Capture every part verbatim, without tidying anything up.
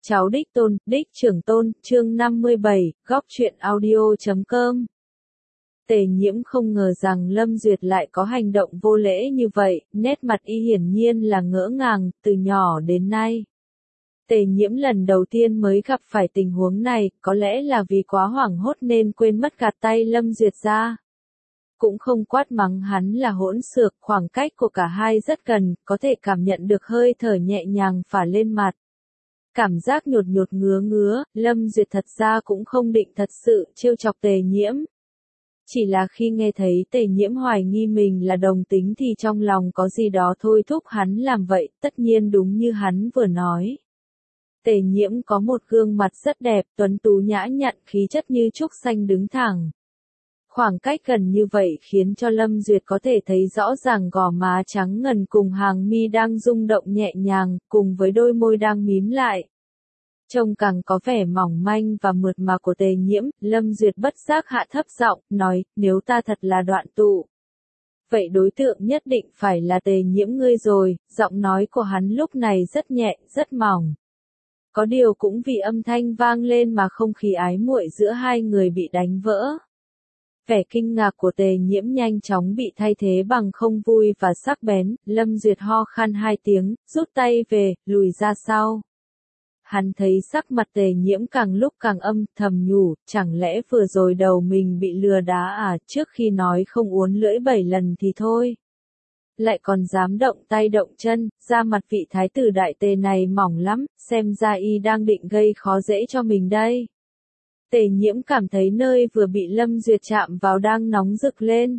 Cháu đích tôn, đích trưởng tôn, chương năm mươi bảy, góc truyện audio chấm com. Tề Nhiễm không ngờ rằng Lâm Duyệt lại có hành động vô lễ như vậy, nét mặt y hiển nhiên là ngỡ ngàng, từ nhỏ đến nay. Tề Nhiễm lần đầu tiên mới gặp phải tình huống này, có lẽ là vì quá hoảng hốt nên quên mất gạt tay Lâm Duyệt ra. Cũng không quát mắng hắn là hỗn xược, khoảng cách của cả hai rất gần, có thể cảm nhận được hơi thở nhẹ nhàng phả lên mặt. Cảm giác nhột nhột ngứa ngứa, Lâm Duyệt thật ra cũng không định thật sự trêu chọc Tề Nhiễm. Chỉ là khi nghe thấy Tề Nhiễm hoài nghi mình là đồng tính thì trong lòng có gì đó thôi thúc hắn làm vậy, tất nhiên đúng như hắn vừa nói. Tề Nhiễm có một gương mặt rất đẹp, tuấn tú nhã nhặn, khí chất như trúc xanh đứng thẳng. Khoảng cách gần như vậy khiến cho Lâm Duyệt có thể thấy rõ ràng gò má trắng ngần cùng hàng mi đang rung động nhẹ nhàng, cùng với đôi môi đang mím lại. Trông càng có vẻ mỏng manh và mượt mà của Tề Nhiễm, Lâm Duyệt bất giác hạ thấp giọng, nói, nếu ta thật là đoạn tụ. Vậy đối tượng nhất định phải là Tề Nhiễm ngươi rồi, giọng nói của hắn lúc này rất nhẹ, rất mỏng. Có điều cũng vì âm thanh vang lên mà không khí ái muội giữa hai người bị đánh vỡ. Vẻ kinh ngạc của Tề Nhiễm nhanh chóng bị thay thế bằng không vui và sắc bén, Lâm Duyệt ho khan hai tiếng, rút tay về, lùi ra sau. Hắn thấy sắc mặt Tề Nhiễm càng lúc càng âm, thầm nhủ, chẳng lẽ vừa rồi đầu mình bị lừa đá à, trước khi nói không uốn lưỡi bảy lần thì thôi. Lại còn dám động tay động chân, da mặt vị thái tử đại Tề này mỏng lắm, xem ra y đang định gây khó dễ cho mình đây. Tề Nhiễm cảm thấy nơi vừa bị Lâm Duyệt chạm vào đang nóng rực lên.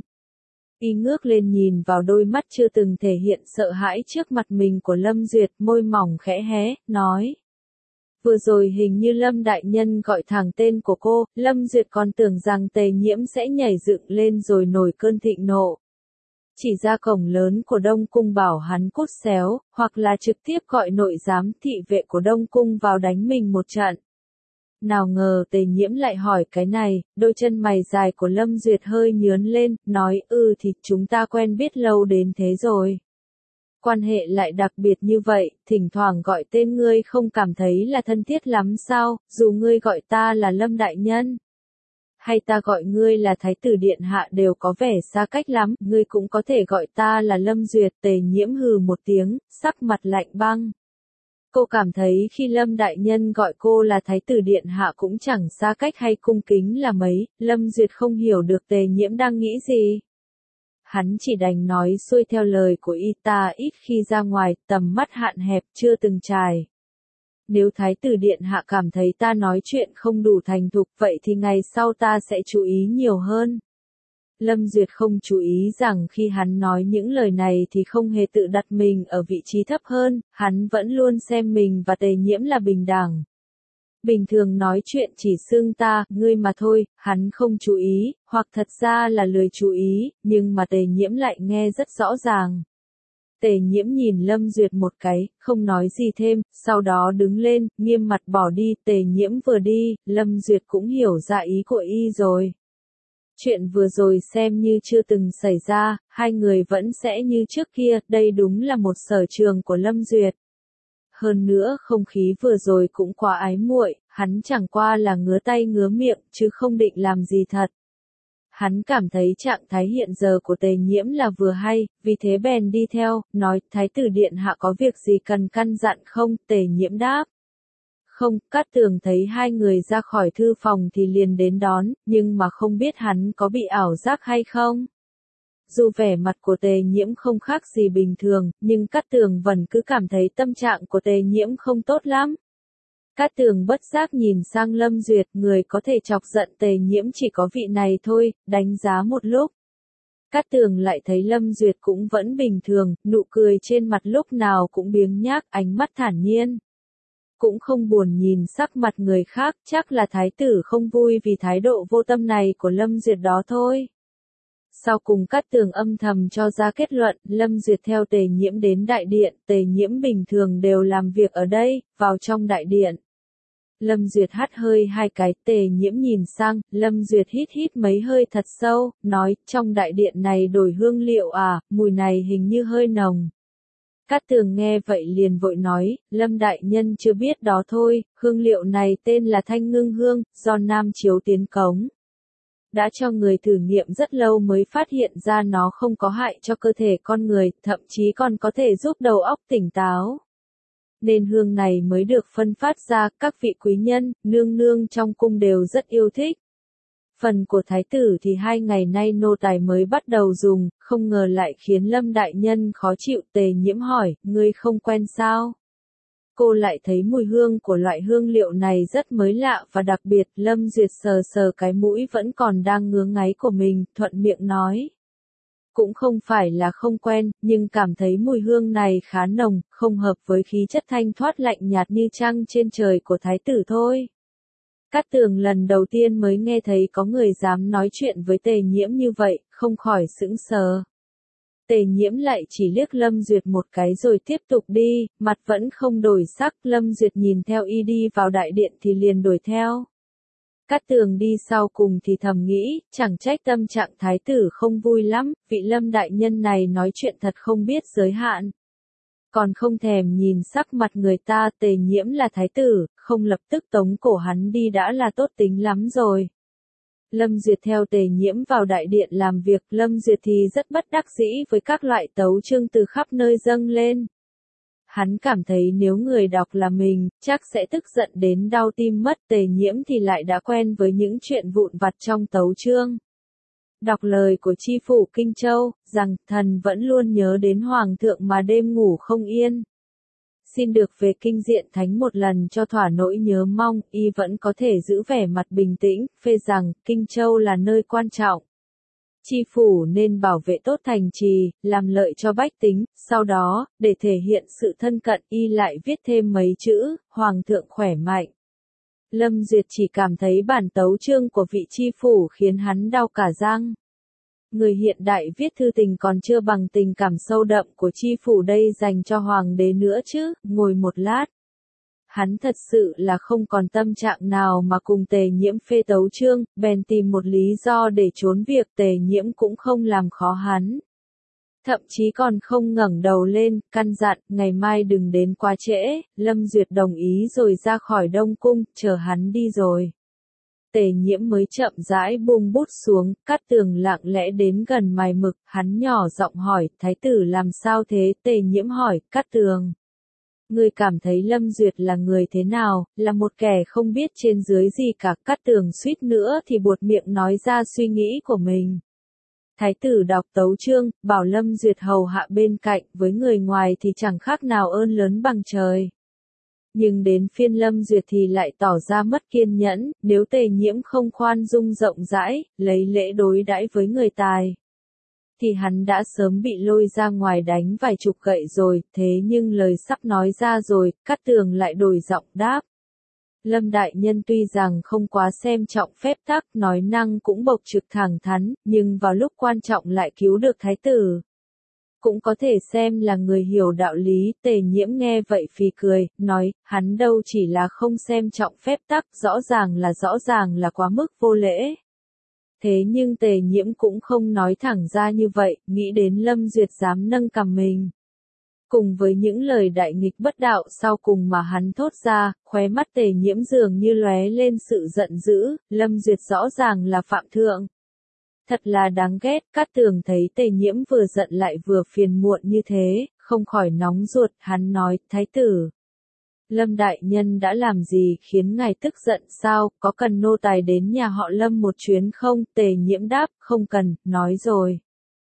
Y ngước lên nhìn vào đôi mắt chưa từng thể hiện sợ hãi trước mặt mình của Lâm Duyệt, môi mỏng khẽ hé, nói. Vừa rồi hình như Lâm đại nhân gọi thẳng tên của cô, Lâm Duyệt còn tưởng rằng Tề Nhiễm sẽ nhảy dựng lên rồi nổi cơn thịnh nộ. Chỉ ra cổng lớn của Đông Cung bảo hắn cút xéo, hoặc là trực tiếp gọi nội giám thị vệ của Đông Cung vào đánh mình một trận. Nào ngờ Tề Nhiễm lại hỏi cái này, đôi chân mày dài của Lâm Duyệt hơi nhướn lên, nói ừ thì chúng ta quen biết lâu đến thế rồi. Quan hệ lại đặc biệt như vậy, thỉnh thoảng gọi tên ngươi không cảm thấy là thân thiết lắm sao, dù ngươi gọi ta là Lâm đại nhân. Hay ta gọi ngươi là Thái tử điện hạ đều có vẻ xa cách lắm, ngươi cũng có thể gọi ta là Lâm Duyệt. Tề Nhiễm hừ một tiếng, sắc mặt lạnh băng. Cô cảm thấy khi Lâm đại nhân gọi cô là Thái tử điện hạ cũng chẳng xa cách hay cung kính là mấy, Lâm Duyệt không hiểu được Tề Nhiễm đang nghĩ gì. Hắn chỉ đành nói xuôi theo lời của y, ta ít khi ra ngoài, tầm mắt hạn hẹp, chưa từng trải. Nếu Thái tử điện hạ cảm thấy ta nói chuyện không đủ thành thục, vậy thì ngày sau ta sẽ chú ý nhiều hơn. Lâm Duyệt không chú ý rằng khi hắn nói những lời này thì không hề tự đặt mình ở vị trí thấp hơn, hắn vẫn luôn xem mình và Tề Nhiễm là bình đẳng. Bình thường nói chuyện chỉ xưng ta, ngươi mà thôi, hắn không chú ý, hoặc thật ra là lười chú ý, nhưng mà Tề Nhiễm lại nghe rất rõ ràng. Tề Nhiễm nhìn Lâm Duyệt một cái, không nói gì thêm, sau đó đứng lên, nghiêm mặt bỏ đi. Tề Nhiễm vừa đi, Lâm Duyệt cũng hiểu ra ý của y rồi. Chuyện vừa rồi xem như chưa từng xảy ra, hai người vẫn sẽ như trước kia, đây đúng là một sở trường của Lâm Duyệt. Hơn nữa không khí vừa rồi cũng quá ái muội, hắn chẳng qua là ngứa tay ngứa miệng, chứ không định làm gì thật. Hắn cảm thấy trạng thái hiện giờ của Tề Nhiễm là vừa hay, vì thế bèn đi theo, nói, Thái tử điện hạ có việc gì cần căn dặn không? Tề Nhiễm đáp. Không, Cát Tường thấy hai người ra khỏi thư phòng thì liền đến đón, nhưng mà không biết hắn có bị ảo giác hay không. Dù vẻ mặt của Tề Nhiễm không khác gì bình thường, nhưng Cát Tường vẫn cứ cảm thấy tâm trạng của Tề Nhiễm không tốt lắm. Cát Tường bất giác nhìn sang Lâm Duyệt, người có thể chọc giận Tề Nhiễm chỉ có vị này thôi, đánh giá một lúc. Cát Tường lại thấy Lâm Duyệt cũng vẫn bình thường, nụ cười trên mặt lúc nào cũng biếng nhác, ánh mắt thản nhiên. Cũng không buồn nhìn sắc mặt người khác, chắc là thái tử không vui vì thái độ vô tâm này của Lâm Duyệt đó thôi. Sau cùng Cát Tường âm thầm cho ra kết luận, Lâm Duyệt theo Tề Nhiễm đến đại điện, Tề Nhiễm bình thường đều làm việc ở đây, vào trong đại điện. Lâm Duyệt hắt hơi hai cái, Tề Nhiễm nhìn sang, Lâm Duyệt hít hít mấy hơi thật sâu, nói, trong đại điện này đổi hương liệu à, mùi này hình như hơi nồng. Cát Tường nghe vậy liền vội nói, Lâm đại nhân chưa biết đó thôi, hương liệu này tên là thanh ngưng hương, do Nam Chiếu tiến cống. Đã cho người thử nghiệm rất lâu mới phát hiện ra nó không có hại cho cơ thể con người, thậm chí còn có thể giúp đầu óc tỉnh táo. Nên hương này mới được phân phát ra, các vị quý nhân, nương nương trong cung đều rất yêu thích. Phần của thái tử thì hai ngày nay nô tài mới bắt đầu dùng, không ngờ lại khiến Lâm đại nhân khó chịu. Tề Nhiễm hỏi, ngươi không quen sao? Cô lại thấy mùi hương của loại hương liệu này rất mới lạ và đặc biệt. Lâm Duyệt sờ sờ cái mũi vẫn còn đang ngứa ngáy của mình, thuận miệng nói. Cũng không phải là không quen, nhưng cảm thấy mùi hương này khá nồng, không hợp với khí chất thanh thoát lạnh nhạt như trăng trên trời của thái tử thôi. Cát Tường lần đầu tiên mới nghe thấy có người dám nói chuyện với Tề Nhiễm như vậy, không khỏi sững sờ. Tề Nhiễm lại chỉ liếc Lâm Duyệt một cái rồi tiếp tục đi, mặt vẫn không đổi sắc. Lâm Duyệt nhìn theo y đi vào đại điện thì liền đuổi theo. Cát Tường đi sau cùng thì thầm nghĩ, chẳng trách tâm trạng thái tử không vui lắm, vị Lâm đại nhân này nói chuyện thật không biết giới hạn. Còn không thèm nhìn sắc mặt người ta. Tề Nhiễm là thái tử, không lập tức tống cổ hắn đi đã là tốt tính lắm rồi. Lâm Duyệt theo Tề Nhiễm vào đại điện làm việc. Lâm Duyệt thì rất bất đắc dĩ với các loại tấu chương từ khắp nơi dâng lên. Hắn cảm thấy nếu người đọc là mình, chắc sẽ tức giận đến đau tim mất. Tề Nhiễm thì lại đã quen với những chuyện vụn vặt trong tấu chương. Đọc lời của chi phủ Kinh Châu, rằng thần vẫn luôn nhớ đến Hoàng thượng mà đêm ngủ không yên. Xin được về kinh diện thánh một lần cho thỏa nỗi nhớ mong. Y vẫn có thể giữ vẻ mặt bình tĩnh, phê rằng Kinh Châu là nơi quan trọng. Chi phủ nên bảo vệ tốt thành trì, làm lợi cho bách tính. Sau đó, để thể hiện sự thân cận, y lại viết thêm mấy chữ, Hoàng thượng khỏe mạnh. Lâm Duyệt chỉ cảm thấy bản tấu chương của vị chi phủ khiến hắn đau cả răng. Người hiện đại viết thư tình còn chưa bằng tình cảm sâu đậm của chi phủ đây dành cho hoàng đế nữa chứ. Ngồi một lát, hắn thật sự là không còn tâm trạng nào mà cùng Tề Nhiễm phê tấu chương, bèn tìm một lý do để trốn việc. Tề Nhiễm cũng không làm khó hắn. Thậm chí còn không ngẩng đầu lên, căn dặn, ngày mai đừng đến quá trễ. Lâm Duyệt đồng ý rồi ra khỏi Đông Cung, chờ hắn đi rồi. Tề Nhiễm mới chậm rãi buông bút xuống. Cát Tường lặng lẽ đến gần mài mực, hắn nhỏ giọng hỏi, thái tử làm sao thế? Tề Nhiễm hỏi, Cát Tường, ngươi cảm thấy Lâm Duyệt là người thế nào? Là một kẻ không biết trên dưới gì cả. Cát Tường suýt nữa thì buột miệng nói ra suy nghĩ của mình. Thái tử đọc tấu chương, bảo Lâm Duyệt hầu hạ bên cạnh, với người ngoài thì chẳng khác nào ơn lớn bằng trời. Nhưng đến phiên Lâm Duyệt thì lại tỏ ra mất kiên nhẫn. Nếu Tề Nhiễm không khoan dung rộng rãi, lấy lễ đối đãi với người tài, thì hắn đã sớm bị lôi ra ngoài đánh vài chục gậy rồi. Thế nhưng lời sắp nói ra rồi, Cát Tường lại đổi giọng đáp. Lâm đại nhân tuy rằng không quá xem trọng phép tắc, nói năng cũng bộc trực thẳng thắn, nhưng vào lúc quan trọng lại cứu được thái tử. Cũng có thể xem là người hiểu đạo lý. Tề Nhiễm nghe vậy phì cười, nói, hắn đâu chỉ là không xem trọng phép tắc, rõ ràng là rõ ràng là quá mức vô lễ. Thế nhưng Tề Nhiễm cũng không nói thẳng ra như vậy, nghĩ đến Lâm Duyệt dám nâng cằm mình. Cùng với những lời đại nghịch bất đạo sau cùng mà hắn thốt ra, khóe mắt Tề Nhiễm dường như lóe lên sự giận dữ. Lâm Duyệt rõ ràng là phạm thượng. Thật là đáng ghét. Cát Tường thấy Tề Nhiễm vừa giận lại vừa phiền muộn như thế, không khỏi nóng ruột. Hắn nói, thái tử, Lâm đại nhân đã làm gì khiến ngài tức giận sao? Có cần nô tài đến nhà họ Lâm một chuyến không? Tề Nhiễm đáp, không cần, nói rồi.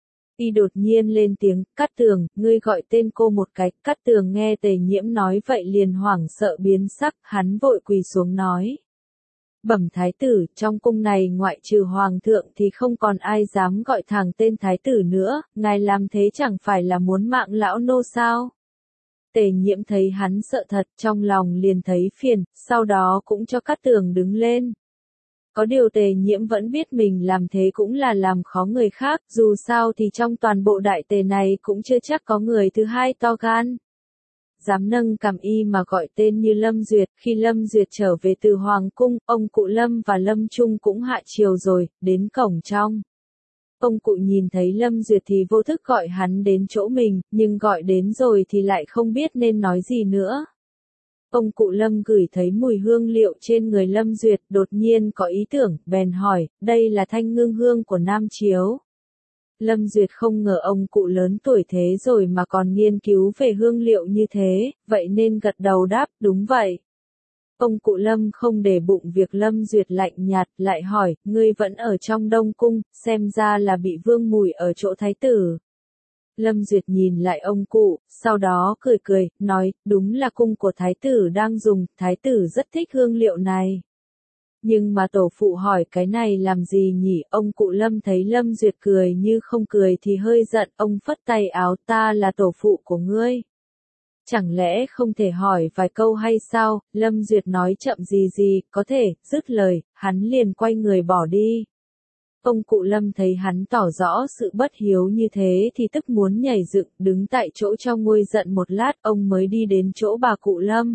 Y đột nhiên lên tiếng, Cát Tường, ngươi gọi tên cô một cái. Cát Tường nghe Tề Nhiễm nói vậy liền hoảng sợ biến sắc, hắn vội quỳ xuống nói. Bẩm thái tử, trong cung này ngoại trừ hoàng thượng thì không còn ai dám gọi thẳng tên thái tử nữa, ngài làm thế chẳng phải là muốn mạng lão nô sao? Tề Nhiễm thấy hắn sợ thật, trong lòng liền thấy phiền, sau đó cũng cho Cát Tường đứng lên. Có điều Tề Nhiễm vẫn biết mình làm thế cũng là làm khó người khác, dù sao thì trong toàn bộ đại tề này cũng chưa chắc có người thứ hai to gan dám nâng cằm y mà gọi tên như Lâm Duyệt. Khi Lâm Duyệt trở về từ Hoàng cung, ông cụ Lâm và Lâm Trung cũng hạ triều rồi, đến cổng trong. Ông cụ nhìn thấy Lâm Duyệt thì vô thức gọi hắn đến chỗ mình, nhưng gọi đến rồi thì lại không biết nên nói gì nữa. Ông cụ Lâm ngửi thấy mùi hương liệu trên người Lâm Duyệt, đột nhiên có ý tưởng, bèn hỏi, đây là thanh ngưng hương của Nam Chiếu. Lâm Duyệt không ngờ ông cụ lớn tuổi thế rồi mà còn nghiên cứu về hương liệu như thế, vậy nên gật đầu đáp, đúng vậy. Ông cụ Lâm không để bụng việc Lâm Duyệt lạnh nhạt, lại hỏi, ngươi vẫn ở trong Đông Cung, xem ra là bị vương mùi ở chỗ thái tử. Lâm Duyệt nhìn lại ông cụ, sau đó cười cười, nói, đúng là cung của thái tử đang dùng, thái tử rất thích hương liệu này. Nhưng mà tổ phụ hỏi cái này làm gì nhỉ, ông cụ Lâm thấy Lâm Duyệt cười như không cười thì hơi giận, ông phất tay áo, ta là tổ phụ của ngươi. Chẳng lẽ không thể hỏi vài câu hay sao, Lâm Duyệt nói chậm gì gì, có thể, dứt lời, hắn liền quay người bỏ đi. Ông cụ Lâm thấy hắn tỏ rõ sự bất hiếu như thế thì tức muốn nhảy dựng, đứng tại chỗ cho nguôi giận một lát, ông mới đi đến chỗ bà cụ Lâm.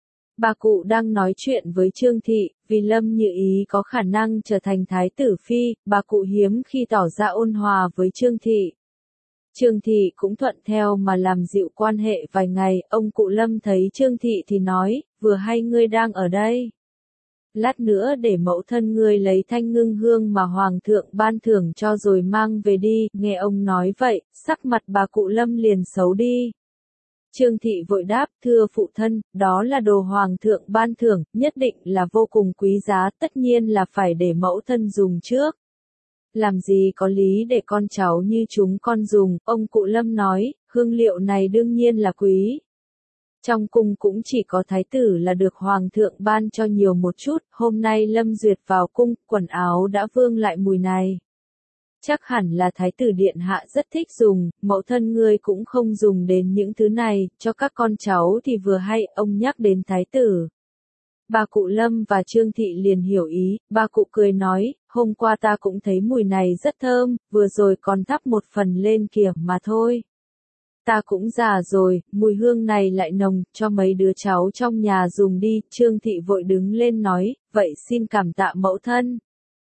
Bà cụ đang nói chuyện với Trương Thị, vì Lâm Như Ý có khả năng trở thành thái tử phi, bà cụ hiếm khi tỏ ra ôn hòa với Trương Thị. Trương Thị cũng thuận theo mà làm dịu quan hệ vài ngày, ông cụ Lâm thấy Trương Thị thì nói, vừa hay ngươi đang ở đây. Lát nữa để mẫu thân ngươi lấy thanh ngưng hương mà hoàng thượng ban thưởng cho rồi mang về đi, nghe ông nói vậy, sắc mặt bà cụ Lâm liền xấu đi. Trương Thị vội đáp, thưa phụ thân, đó là đồ hoàng thượng ban thưởng, nhất định là vô cùng quý giá, tất nhiên là phải để mẫu thân dùng trước. Làm gì có lý để con cháu như chúng con dùng, ông cụ Lâm nói, hương liệu này đương nhiên là quý. Trong cung cũng chỉ có thái tử là được hoàng thượng ban cho nhiều một chút, hôm nay Lâm Duyệt vào cung, quần áo đã vương lại mùi này. Chắc hẳn là thái tử điện hạ rất thích dùng, mẫu thân ngươi cũng không dùng đến những thứ này, cho các con cháu thì vừa hay, ông nhắc đến thái tử. Bà cụ Lâm và Trương Thị liền hiểu ý, bà cụ cười nói, hôm qua ta cũng thấy mùi này rất thơm, vừa rồi còn thắp một phần lên kìa mà thôi. Ta cũng già rồi, mùi hương này lại nồng, cho mấy đứa cháu trong nhà dùng đi, Trương Thị vội đứng lên nói, vậy xin cảm tạ mẫu thân.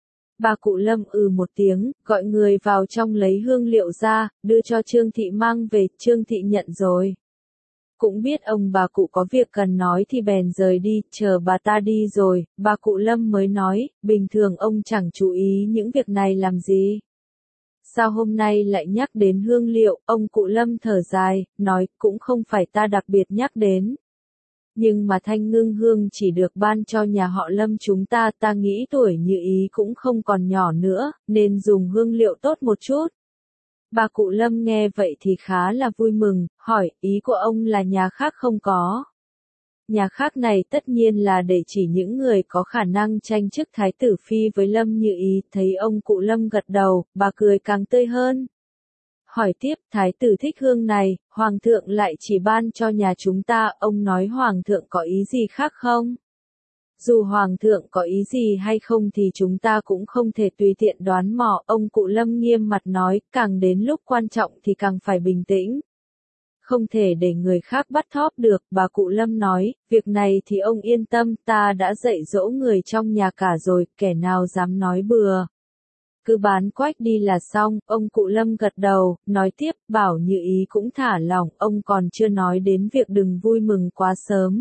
Bà cụ Lâm ừ một tiếng, gọi người vào trong lấy hương liệu ra, đưa cho Trương Thị mang về, Trương Thị nhận rồi. Cũng biết ông bà cụ có việc cần nói thì bèn rời đi, chờ bà ta đi rồi, bà cụ Lâm mới nói, bình thường ông chẳng chú ý những việc này làm gì. Sao hôm nay lại nhắc đến hương liệu, ông cụ Lâm thở dài, nói, cũng không phải ta đặc biệt nhắc đến. Nhưng mà thanh ngưng hương chỉ được ban cho nhà họ Lâm chúng ta, ta nghĩ tuổi Như Ý cũng không còn nhỏ nữa, nên dùng hương liệu tốt một chút. Bà cụ Lâm nghe vậy thì khá là vui mừng, hỏi, ý của ông là nhà khác không có. Nhà khác này tất nhiên là để chỉ những người có khả năng tranh chức thái tử phi với Lâm Như Ý, thấy ông cụ Lâm gật đầu, bà cười càng tươi hơn. Hỏi tiếp, thái tử thích hương này, hoàng thượng lại chỉ ban cho nhà chúng ta, ông nói hoàng thượng có ý gì khác không? Dù hoàng thượng có ý gì hay không thì chúng ta cũng không thể tùy tiện đoán mò, ông cụ Lâm nghiêm mặt nói, càng đến lúc quan trọng thì càng phải bình tĩnh. Không thể để người khác bắt thóp được, bà cụ Lâm nói, việc này thì ông yên tâm, ta đã dạy dỗ người trong nhà cả rồi, kẻ nào dám nói bừa. Cứ bán quách đi là xong, ông cụ Lâm gật đầu, nói tiếp, bảo Như Ý cũng thả lỏng, ông còn chưa nói đến việc đừng vui mừng quá sớm.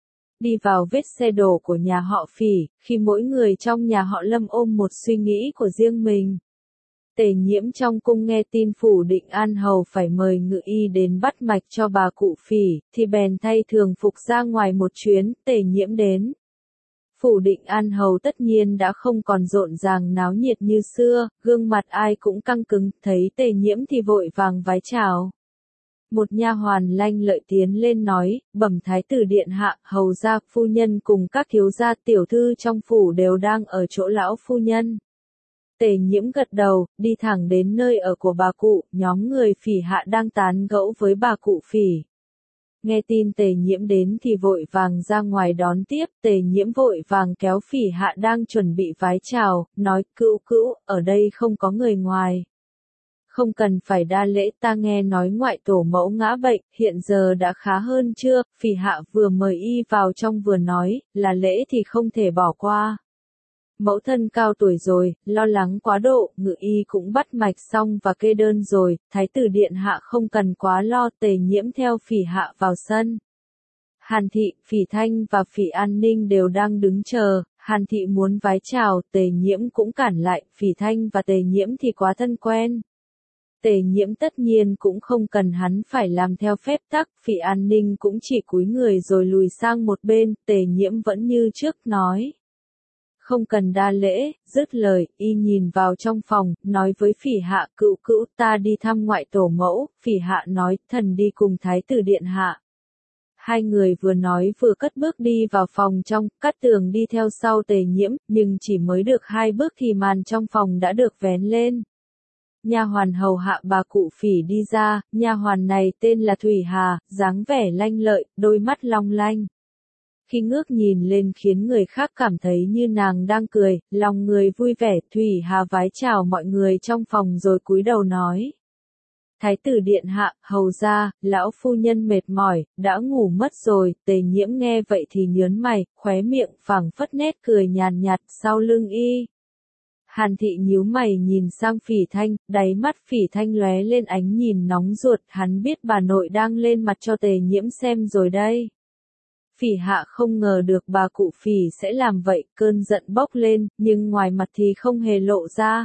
Đi vào vết xe đổ của nhà họ Phỉ, khi mỗi người trong nhà họ Lâm ôm một suy nghĩ của riêng mình. Tề Nhiễm trong cung nghe tin Phủ Định An Hầu phải mời ngự y đến bắt mạch cho bà cụ Phỉ, thì bèn thay thường phục ra ngoài một chuyến, Tề Nhiễm đến. Phủ Định An Hầu tất nhiên đã không còn rộn ràng náo nhiệt như xưa, gương mặt ai cũng căng cứng, thấy Tề Nhiễm thì vội vàng vái chào. Một nha hoàn lanh lợi tiến lên nói, bẩm thái tử điện hạ, hầu gia, phu nhân cùng các thiếu gia tiểu thư trong phủ đều đang ở chỗ lão phu nhân. Tề Nhiễm gật đầu, đi thẳng đến nơi ở của bà cụ, nhóm người Phỉ hạ đang tán gẫu với bà cụ Phỉ. Nghe tin Tề Nhiễm đến thì vội vàng ra ngoài đón tiếp, Tề Nhiễm vội vàng kéo Phỉ hạ đang chuẩn bị vái chào, nói, cữu cữu, ở đây không có người ngoài. Không cần phải đa lễ, ta nghe nói ngoại tổ mẫu ngã bệnh, hiện giờ đã khá hơn chưa, Phỉ hạ vừa mời y vào trong vừa nói, là lễ thì không thể bỏ qua. Mẫu thân cao tuổi rồi, lo lắng quá độ, ngự y cũng bắt mạch xong và kê đơn rồi, thái tử điện hạ không cần quá lo. Tề Nhiễm theo Phỉ Hạ vào sân. Hàn Thị, Phỉ Thanh và Phỉ An Ninh đều đang đứng chờ. Hàn Thị muốn vái chào, Tề Nhiễm cũng cản lại. Phỉ Thanh và Tề Nhiễm thì quá thân quen. Tề Nhiễm tất nhiên cũng không cần hắn phải làm theo phép tắc. Phỉ An Ninh cũng chỉ cúi người rồi lùi sang một bên. Tề Nhiễm vẫn như trước nói. Không cần đa lễ. Dứt lời, y nhìn vào trong phòng, nói với Phỉ Hạ, cữu cữu, ta đi thăm ngoại tổ mẫu. Phỉ Hạ nói, thần đi cùng thái tử điện hạ. Hai người vừa nói vừa cất bước đi vào phòng trong. Cát Tường đi theo sau Tề Nhiễm, nhưng chỉ mới được hai bước thì màn trong phòng đã được vén lên. Nha hoàn hầu hạ bà cụ Phỉ đi ra. Nha hoàn này tên là Thủy Hà, dáng vẻ lanh lợi, đôi mắt long lanh. Khi ngước nhìn lên khiến người khác cảm thấy như nàng đang cười, lòng người vui vẻ. Thủy Hà vái chào mọi người trong phòng rồi cúi đầu nói. Thái tử điện hạ, hầu ra, lão phu nhân mệt mỏi, đã ngủ mất rồi. Tề Nhiễm nghe vậy thì nhớn mày, khóe miệng phảng phất nét cười nhàn nhạt sau lưng y. Hàn Thị nhíu mày nhìn sang Phỉ Thanh, đáy mắt Phỉ Thanh lóe lên ánh nhìn nóng ruột, hắn biết bà nội đang lên mặt cho Tề Nhiễm xem rồi đây. Phỉ Hạ không ngờ được bà cụ Phỉ sẽ làm vậy, cơn giận bốc lên, nhưng ngoài mặt thì không hề lộ ra.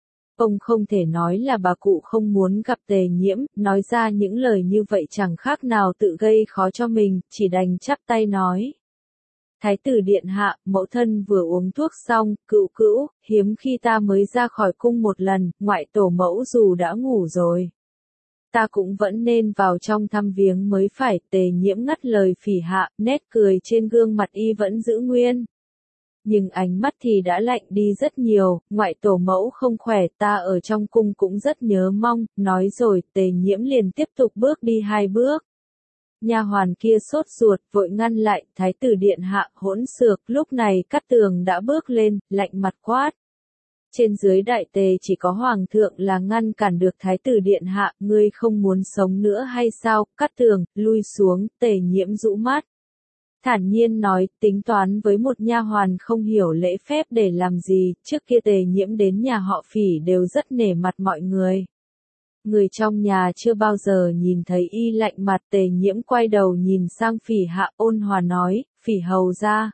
Ông không thể nói là bà cụ không muốn gặp Tề Nhiễm, nói ra những lời như vậy chẳng khác nào tự gây khó cho mình, chỉ đành chắp tay nói. Thái tử điện hạ, mẫu thân vừa uống thuốc xong, cữu cữu, hiếm khi ta mới ra khỏi cung một lần, ngoại tổ mẫu dù đã ngủ rồi. Ta cũng vẫn nên vào trong thăm viếng mới phải. Tề Nhiễm ngắt lời Phỉ Hạ, nét cười trên gương mặt y vẫn giữ nguyên. Nhưng ánh mắt thì đã lạnh đi rất nhiều. Ngoại tổ mẫu không khỏe, ta ở trong cung cũng rất nhớ mong. Nói rồi, Tề Nhiễm liền tiếp tục bước đi hai bước. Nha hoàn kia sốt ruột, vội ngăn lại. Thái tử điện hạ, hỗn xược. Lúc này Cát Tường đã bước lên, lạnh mặt quát. Trên dưới đại tề chỉ có hoàng thượng là ngăn cản được thái tử điện hạ. Ngươi không muốn sống nữa hay sao? Cát Tường, lui xuống. Tề Nhiễm rũ mắt. Thản nhiên nói, tính toán với một nha hoàn không hiểu lễ phép để làm gì. Trước kia Tề Nhiễm đến nhà họ Phỉ đều rất nể mặt mọi người. Người trong nhà chưa bao giờ nhìn thấy y lạnh mặt. Tề Nhiễm quay đầu nhìn sang Phỉ Hạ, ôn hòa nói, Phỉ hầu ra.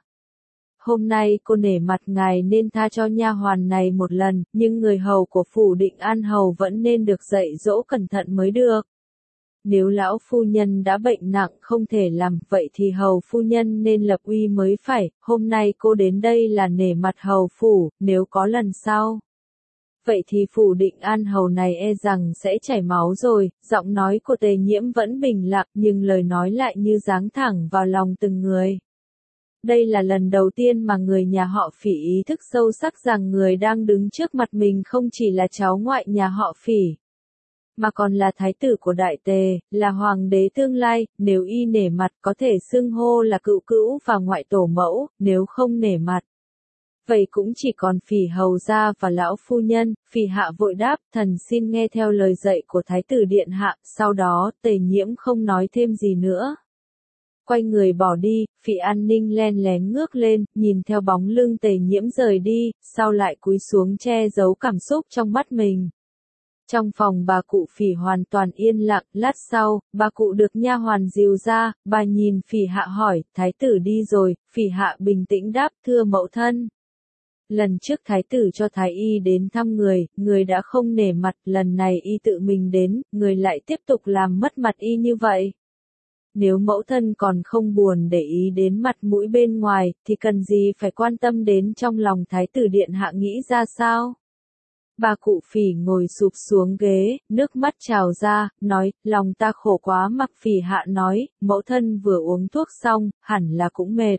Hôm nay cô nể mặt ngài nên tha cho nha hoàn này một lần, nhưng người hầu của phủ Định An hầu vẫn nên được dạy dỗ cẩn thận mới được. Nếu lão phu nhân đã bệnh nặng không thể làm, vậy thì hầu phu nhân nên lập uy mới phải. Hôm nay cô đến đây là nể mặt hầu phủ, nếu có lần sau. Vậy thì phủ Định An hầu này e rằng sẽ chảy máu rồi. Giọng nói của Tề Nhiễm vẫn bình lặng, nhưng lời nói lại như giáng thẳng vào lòng từng người. Đây là lần đầu tiên mà người nhà họ Phỉ ý thức sâu sắc rằng người đang đứng trước mặt mình không chỉ là cháu ngoại nhà họ Phỉ, mà còn là thái tử của Đại Tề, là hoàng đế tương lai. Nếu y nể mặt có thể xưng hô là cữu cữu và ngoại tổ mẫu, nếu không nể mặt, vậy cũng chỉ còn Phỉ hầu gia và lão phu nhân. Phỉ Hạ vội đáp, thần xin nghe theo lời dạy của thái tử điện hạ. Sau đó, Tề Nhiễm không nói thêm gì nữa. Quay người bỏ đi. Phỉ An Ninh len lén ngước lên, nhìn theo bóng lưng Tề Nhiễm rời đi, sau lại cúi xuống che giấu cảm xúc trong mắt mình. Trong phòng bà cụ Phỉ hoàn toàn yên lặng. Lát sau, bà cụ được nha hoàn dìu ra. Bà nhìn Phỉ Hạ hỏi, thái tử đi rồi? Phỉ Hạ bình tĩnh đáp, thưa mẫu thân. Lần trước thái tử cho thái y đến thăm người, người đã không nể mặt. Lần này y tự mình đến, người lại tiếp tục làm mất mặt y như vậy. Nếu mẫu thân còn không buồn để ý đến mặt mũi bên ngoài, thì cần gì phải quan tâm đến trong lòng thái tử điện hạ nghĩ ra sao? Bà cụ Phỉ ngồi sụp xuống ghế, nước mắt trào ra, nói, lòng ta khổ quá. Mặc Phỉ Hạ nói, mẫu thân vừa uống thuốc xong, hẳn là cũng mệt.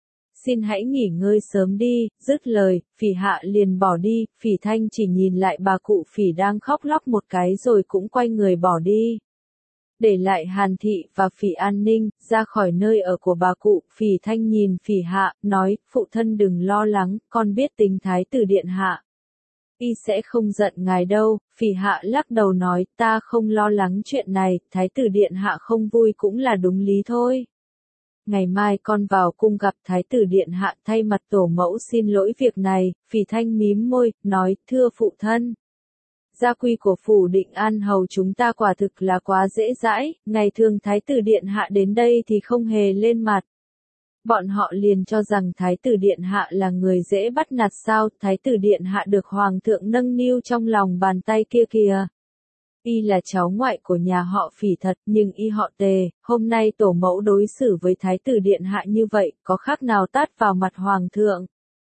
Xin hãy nghỉ ngơi sớm đi. Dứt lời, Phỉ Hạ liền bỏ đi. Phỉ Thanh chỉ nhìn lại bà cụ Phỉ đang khóc lóc một cái rồi cũng quay người bỏ đi. Để lại Hàn Thị và Phỉ An Ninh, ra khỏi nơi ở của bà cụ. Phỉ Thanh nhìn Phỉ Hạ, nói, phụ thân đừng lo lắng, con biết tính thái tử điện hạ. Y sẽ không giận ngài đâu. Phỉ Hạ lắc đầu nói, ta không lo lắng chuyện này, thái tử điện hạ không vui cũng là đúng lý thôi. Ngày mai con vào cung gặp Thái tử Điện Hạ thay mặt tổ mẫu xin lỗi việc này, Phỉ Thanh mím môi, nói, thưa phụ thân. Gia quy của phủ Định An Hầu chúng ta quả thực là quá dễ dãi, ngày thường Thái tử Điện Hạ đến đây thì không hề lên mặt. Bọn họ liền cho rằng Thái tử Điện Hạ là người dễ bắt nạt sao, Thái tử Điện Hạ được Hoàng thượng nâng niu trong lòng bàn tay kia kìa. Y là cháu ngoại của nhà họ Phỉ thật, nhưng y họ Tề, hôm nay tổ mẫu đối xử với Thái tử Điện Hạ như vậy, có khác nào tát vào mặt Hoàng thượng.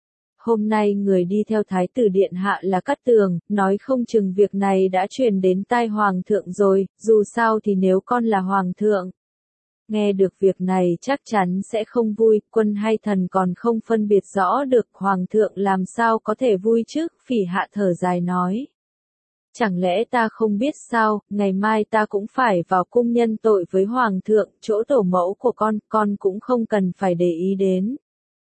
Hôm nay người đi theo Thái tử Điện Hạ là Cát Tường, nói không chừng việc này đã truyền đến tai Hoàng thượng rồi, dù sao thì nếu con là Hoàng thượng. Nghe được việc này chắc chắn sẽ không vui, quân hay thần còn không phân biệt rõ được, Hoàng thượng làm sao có thể vui chứ, Phỉ Hạ thở dài nói. Chẳng lẽ ta không biết sao, ngày mai ta cũng phải vào cung nhân tội với Hoàng thượng, chỗ tổ mẫu của con, con cũng không cần phải để ý đến.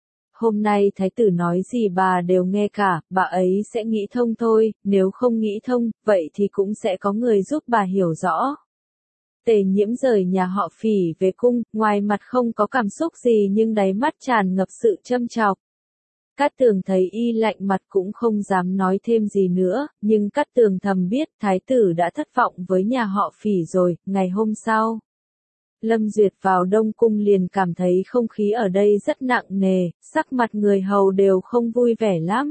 Hôm nay Thái tử nói gì bà đều nghe cả, bà ấy sẽ nghĩ thông thôi, nếu không nghĩ thông, vậy thì cũng sẽ có người giúp bà hiểu rõ. Tề Nhiễm rời nhà họ Phỉ về cung, ngoài mặt không có cảm xúc gì nhưng đáy mắt tràn ngập sự châm chọc. Cát Tường thấy y lạnh mặt cũng không dám nói thêm gì nữa, nhưng Cát Tường thầm biết Thái tử đã thất vọng với nhà họ Phỉ rồi. Ngày hôm sau, Lâm Duyệt vào Đông Cung liền cảm thấy không khí ở đây rất nặng nề, sắc mặt người hầu đều không vui vẻ lắm.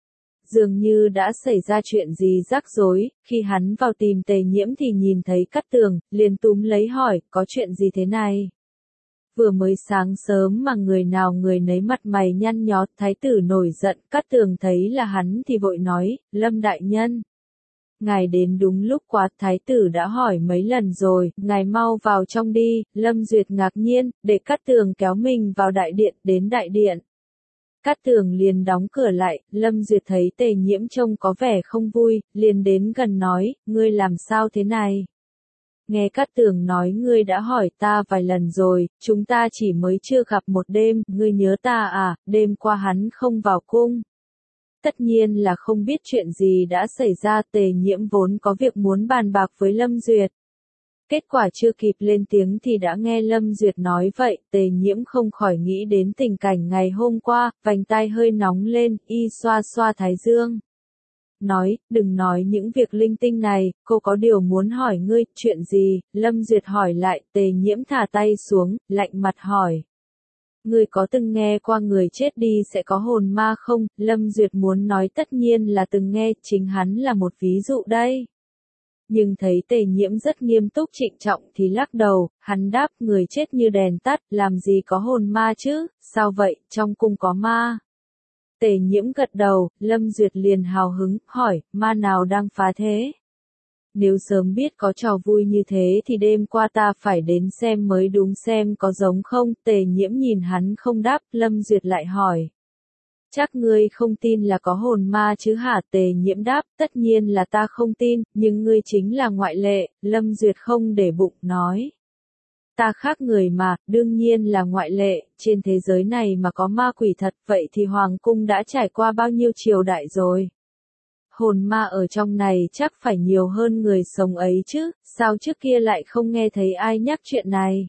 Dường như đã xảy ra chuyện gì rắc rối, khi hắn vào tìm Tề Nhiễm thì nhìn thấy Cát Tường, liền túm lấy hỏi, có chuyện gì thế này? Vừa mới sáng sớm mà người nào người nấy mặt mày nhăn nhó, Thái tử nổi giận, Cát Tường thấy là hắn thì vội nói, Lâm đại nhân. Ngài đến đúng lúc quá, Thái tử đã hỏi mấy lần rồi, ngài mau vào trong đi. Lâm Duyệt ngạc nhiên, để Cát Tường kéo mình vào đại điện, đến đại điện. Cát Tường liền đóng cửa lại, Lâm Duyệt thấy Tề Nhiễm trông có vẻ không vui, liền đến gần nói, ngươi làm sao thế này? Nghe Cát Tường nói ngươi đã hỏi ta vài lần rồi, chúng ta chỉ mới chưa gặp một đêm, ngươi nhớ ta à, đêm qua hắn không vào cung. Tất nhiên là không biết chuyện gì đã xảy ra, Tề Nhiễm vốn có việc muốn bàn bạc với Lâm Duyệt. Kết quả chưa kịp lên tiếng thì đã nghe Lâm Duyệt nói vậy, Tề Nhiễm không khỏi nghĩ đến tình cảnh ngày hôm qua, vành tai hơi nóng lên, y xoa xoa thái dương. Nói, đừng nói những việc linh tinh này, cô có điều muốn hỏi ngươi, chuyện gì? Lâm Duyệt hỏi lại, Tề Nhiễm thả tay xuống, lạnh mặt hỏi. Ngươi có từng nghe qua người chết đi sẽ có hồn ma không? Lâm Duyệt muốn nói tất nhiên là từng nghe, chính hắn là một ví dụ đây. Nhưng thấy Tề Nhiễm rất nghiêm túc trịnh trọng thì lắc đầu, hắn đáp, người chết như đèn tắt, làm gì có hồn ma chứ, sao vậy, trong cung có ma? Tề Nhiễm gật đầu, Lâm Duyệt liền hào hứng, hỏi, ma nào đang phá thế? Nếu sớm biết có trò vui như thế thì đêm qua ta phải đến xem mới đúng, xem có giống không? Tề Nhiễm nhìn hắn không đáp, Lâm Duyệt lại hỏi. Chắc ngươi không tin là có hồn ma chứ hả? Tề Nhiễm đáp, tất nhiên là ta không tin, nhưng ngươi chính là ngoại lệ. Lâm Duyệt không để bụng, nói. Ta khác người mà, đương nhiên là ngoại lệ, trên thế giới này mà có ma quỷ thật, vậy thì Hoàng cung đã trải qua bao nhiêu triều đại rồi. Hồn ma ở trong này chắc phải nhiều hơn người sống ấy chứ, sao trước kia lại không nghe thấy ai nhắc chuyện này.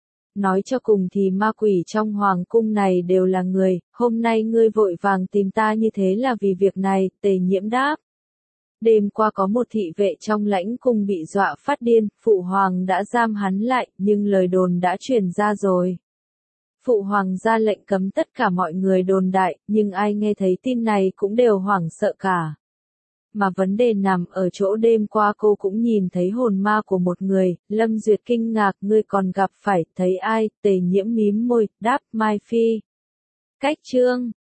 Nói cho cùng thì ma quỷ trong Hoàng cung này đều là người, hôm nay ngươi vội vàng tìm ta như thế là vì việc này, Tề Nhiễm đáp. Đêm qua có một thị vệ trong lãnh cung bị dọa phát điên, Phụ Hoàng đã giam hắn lại, nhưng lời đồn đã truyền ra rồi. Phụ Hoàng ra lệnh cấm tất cả mọi người đồn đại, nhưng ai nghe thấy tin này cũng đều hoảng sợ cả. Mà vấn đề nằm ở chỗ đêm qua cô cũng nhìn thấy hồn ma của một người, Lâm Duyệt kinh ngạc, ngươi còn gặp phải, thấy ai? Tề Nhiễm mím môi, đáp, Mai Phi. Cách chương